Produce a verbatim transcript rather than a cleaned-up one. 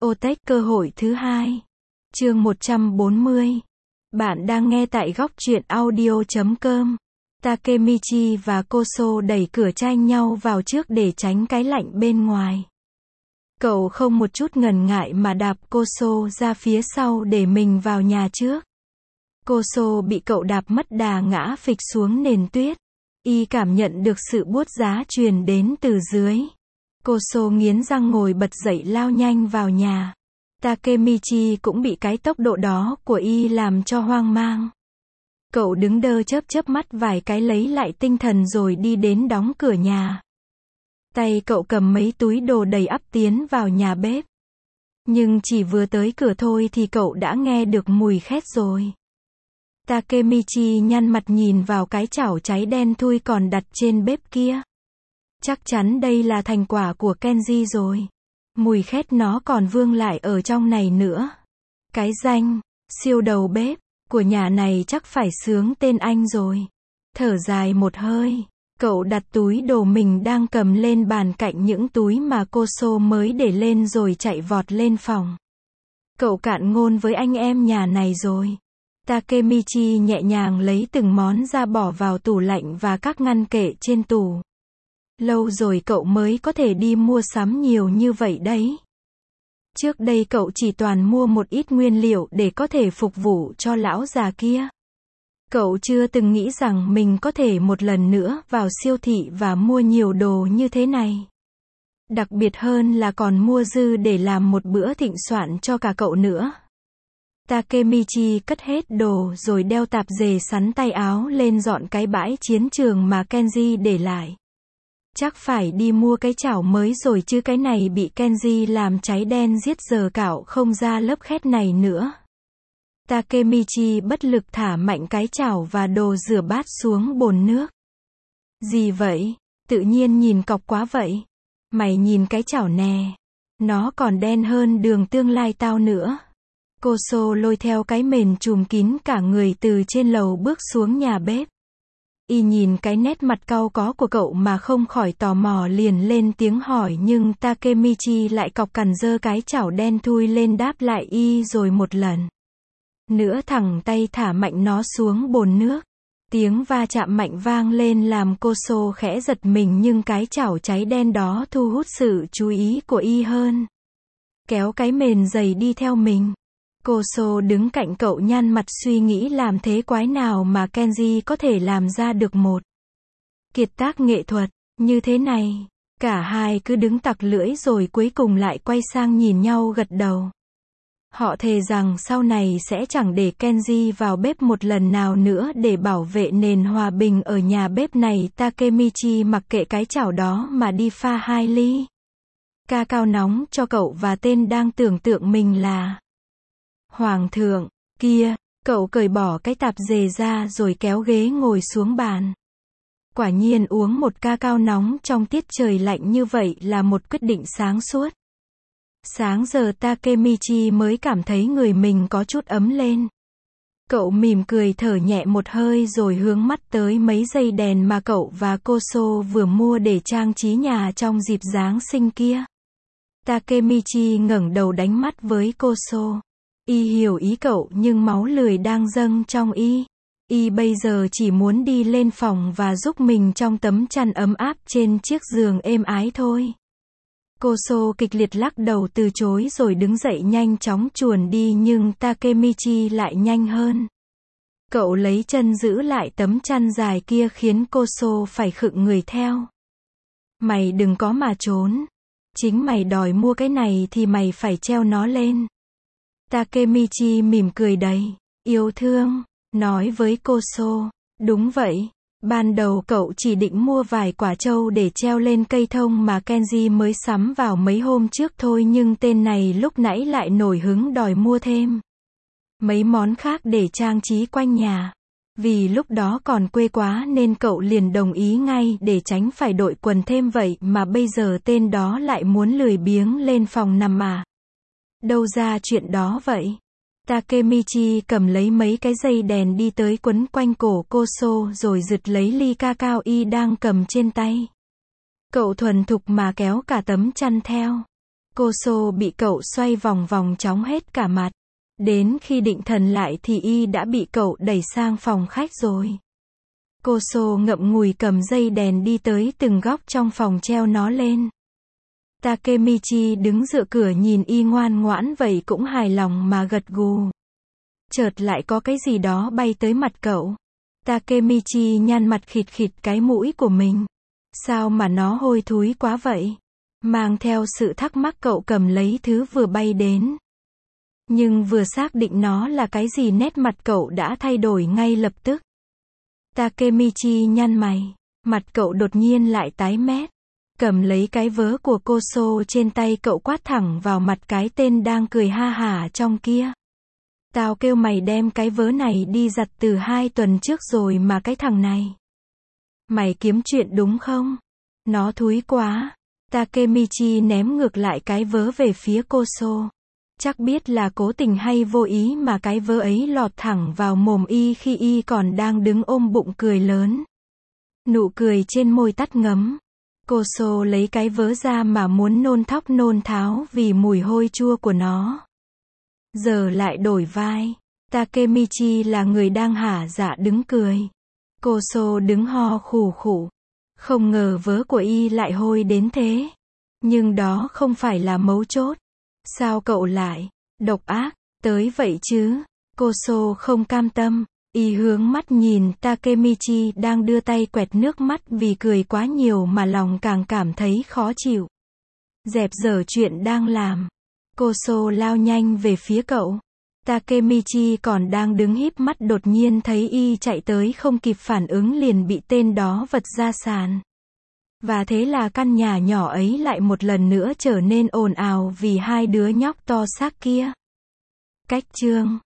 Otech cơ hội thứ hai. Chương một trăm bốn mươi. Bạn đang nghe tại góc truyện audio chấm com. Takemichi và Koso đẩy cửa tranh nhau vào trước để tránh cái lạnh bên ngoài. Cậu không một chút ngần ngại mà đạp Koso ra phía sau để mình vào nhà trước. Koso bị cậu đạp mất đà ngã phịch xuống nền tuyết. Y cảm nhận được sự buốt giá truyền đến từ dưới. Koso nghiến răng ngồi bật dậy lao nhanh vào nhà. Takemichi cũng bị cái tốc độ đó của Y làm cho hoang mang. Cậu đứng đơ chớp chớp mắt vài cái lấy lại tinh thần rồi đi đến đóng cửa nhà. Tay cậu cầm mấy túi đồ đầy ắp tiến vào nhà bếp. Nhưng chỉ vừa tới cửa thôi thì cậu đã nghe được mùi khét rồi. Takemichi nhăn mặt nhìn vào cái chảo cháy đen thui còn đặt trên bếp kia. Chắc chắn đây là thành quả của Kenji rồi. Mùi khét nó còn vương lại ở trong này nữa. Cái danh, siêu đầu bếp, của nhà này chắc phải sướng tên anh rồi. Thở dài một hơi, cậu đặt túi đồ mình đang cầm lên bàn cạnh những túi mà Koso mới để lên rồi chạy vọt lên phòng. Cậu cạn ngôn với anh em nhà này rồi. Takemichi nhẹ nhàng lấy từng món ra bỏ vào tủ lạnh và các ngăn kệ trên tủ. Lâu rồi cậu mới có thể đi mua sắm nhiều như vậy đấy. Trước đây cậu chỉ toàn mua một ít nguyên liệu để có thể phục vụ cho lão già kia. Cậu chưa từng nghĩ rằng mình có thể một lần nữa vào siêu thị và mua nhiều đồ như thế này. Đặc biệt hơn là còn mua dư để làm một bữa thịnh soạn cho cả cậu nữa. Takemichi cất hết đồ rồi đeo tạp dề sắn tay áo lên dọn cái bãi chiến trường mà Kenji để lại. Chắc phải đi mua cái chảo mới rồi chứ cái này bị Kenji làm cháy đen giết giờ cạo không ra lớp khét này nữa. Takemichi bất lực thả mạnh cái chảo và đồ rửa bát xuống bồn nước. Gì vậy? Tự nhiên nhìn cọc quá vậy. Mày nhìn cái chảo nè. Nó còn đen hơn đường tương lai tao nữa. Koso lôi theo cái mền trùm kín cả người từ trên lầu bước xuống nhà bếp. Y nhìn cái nét mặt cau có của cậu mà không khỏi tò mò liền lên tiếng hỏi nhưng Takemichi lại cọc cằn giơ cái chảo đen thui lên đáp lại Y rồi một lần nữa thẳng tay thả mạnh nó xuống bồn nước. Tiếng va chạm mạnh vang lên làm Koso khẽ giật mình nhưng cái chảo cháy đen đó thu hút sự chú ý của Y hơn. Kéo cái mền dày đi theo mình. Koso đứng cạnh cậu nhăn mặt suy nghĩ làm thế quái nào mà Kenji có thể làm ra được một kiệt tác nghệ thuật như thế này. Cả hai cứ đứng tặc lưỡi rồi cuối cùng lại quay sang nhìn nhau gật đầu. Họ thề rằng sau này sẽ chẳng để Kenji vào bếp một lần nào nữa để bảo vệ nền hòa bình ở nhà bếp này. Takemichi mặc kệ cái chảo đó mà đi pha hai ly ca cao nóng cho cậu và tên đang tưởng tượng mình là Hoàng thượng. Kia, cậu cởi bỏ cái tạp dề ra rồi kéo ghế ngồi xuống bàn. Quả nhiên uống một ca cao nóng trong tiết trời lạnh như vậy là một quyết định sáng suốt. Sáng giờ Takemichi mới cảm thấy người mình có chút ấm lên. Cậu mỉm cười thở nhẹ một hơi rồi hướng mắt tới mấy dây đèn mà cậu và Koso vừa mua để trang trí nhà trong dịp Giáng sinh kia. Takemichi ngẩng đầu đánh mắt với Koso. Y hiểu ý cậu nhưng máu lười đang dâng trong Y. Y bây giờ chỉ muốn đi lên phòng và giúp mình trong tấm chăn ấm áp trên chiếc giường êm ái thôi. Koso kịch liệt lắc đầu từ chối rồi đứng dậy nhanh chóng chuồn đi nhưng Takemichi lại nhanh hơn. Cậu lấy chân giữ lại tấm chăn dài kia khiến Koso phải khựng người theo. Mày đừng có mà trốn. Chính mày đòi mua cái này thì mày phải treo nó lên. Takemichi mỉm cười đầy yêu thương, nói với Koso. Đúng vậy, ban đầu cậu chỉ định mua vài quả trâu để treo lên cây thông mà Kenji mới sắm vào mấy hôm trước thôi nhưng tên này lúc nãy lại nổi hứng đòi mua thêm mấy món khác để trang trí quanh nhà. Vì lúc đó còn quê quá nên cậu liền đồng ý ngay để tránh phải đội quần thêm vậy mà bây giờ tên đó lại muốn lười biếng lên phòng nằm à. Đâu ra chuyện đó vậy? Takemichi cầm lấy mấy cái dây đèn đi tới quấn quanh cổ Koso rồi giật lấy ly ca cao Y đang cầm trên tay. Cậu thuần thục mà kéo cả tấm chăn theo. Koso bị cậu xoay vòng vòng chóng hết cả mặt. Đến khi định thần lại thì y đã bị cậu đẩy sang phòng khách rồi. Koso ngậm ngùi cầm dây đèn đi tới từng góc trong phòng treo nó lên. Takemichi đứng dựa cửa nhìn y ngoan ngoãn vậy cũng hài lòng mà gật gù. Chợt lại có cái gì đó bay tới mặt cậu. Takemichi nhăn mặt khịt khịt cái mũi của mình. Sao mà nó hôi thối quá vậy? Mang theo sự thắc mắc cậu cầm lấy thứ vừa bay đến. Nhưng vừa xác định nó là cái gì nét mặt cậu đã thay đổi ngay lập tức. Takemichi nhăn mày. Mặt cậu đột nhiên lại tái mét. Cầm lấy cái vớ của Koso trên tay cậu quát thẳng vào mặt cái tên đang cười ha hả trong kia. Tao kêu mày đem cái vớ này đi giặt từ hai tuần trước rồi mà cái thằng này. Mày kiếm chuyện đúng không? Nó thúi quá. Takemichi ném ngược lại cái vớ về phía Koso. Chắc biết là cố tình hay vô ý mà cái vớ ấy lọt thẳng vào mồm y khi y còn đang đứng ôm bụng cười lớn. Nụ cười trên môi tắt ngấm. Koso lấy cái vớ ra mà muốn nôn thóc nôn tháo vì mùi hôi chua của nó. Giờ lại đổi vai. Takemichi là người đang hả dạ đứng cười. Koso đứng ho khủ khủ. Không ngờ vớ của y lại hôi đến thế. Nhưng đó không phải là mấu chốt. Sao cậu lại độc ác tới vậy chứ? Koso không cam tâm. Y hướng mắt nhìn Takemichi đang đưa tay quẹt nước mắt vì cười quá nhiều mà lòng càng cảm thấy khó chịu. Dẹp dở chuyện đang làm. Koso lao nhanh về phía cậu. Takemichi còn đang đứng híp mắt đột nhiên thấy y chạy tới không kịp phản ứng liền bị tên đó vật ra sàn. Và thế là căn nhà nhỏ ấy lại một lần nữa trở nên ồn ào vì hai đứa nhóc to xác kia. Cách chương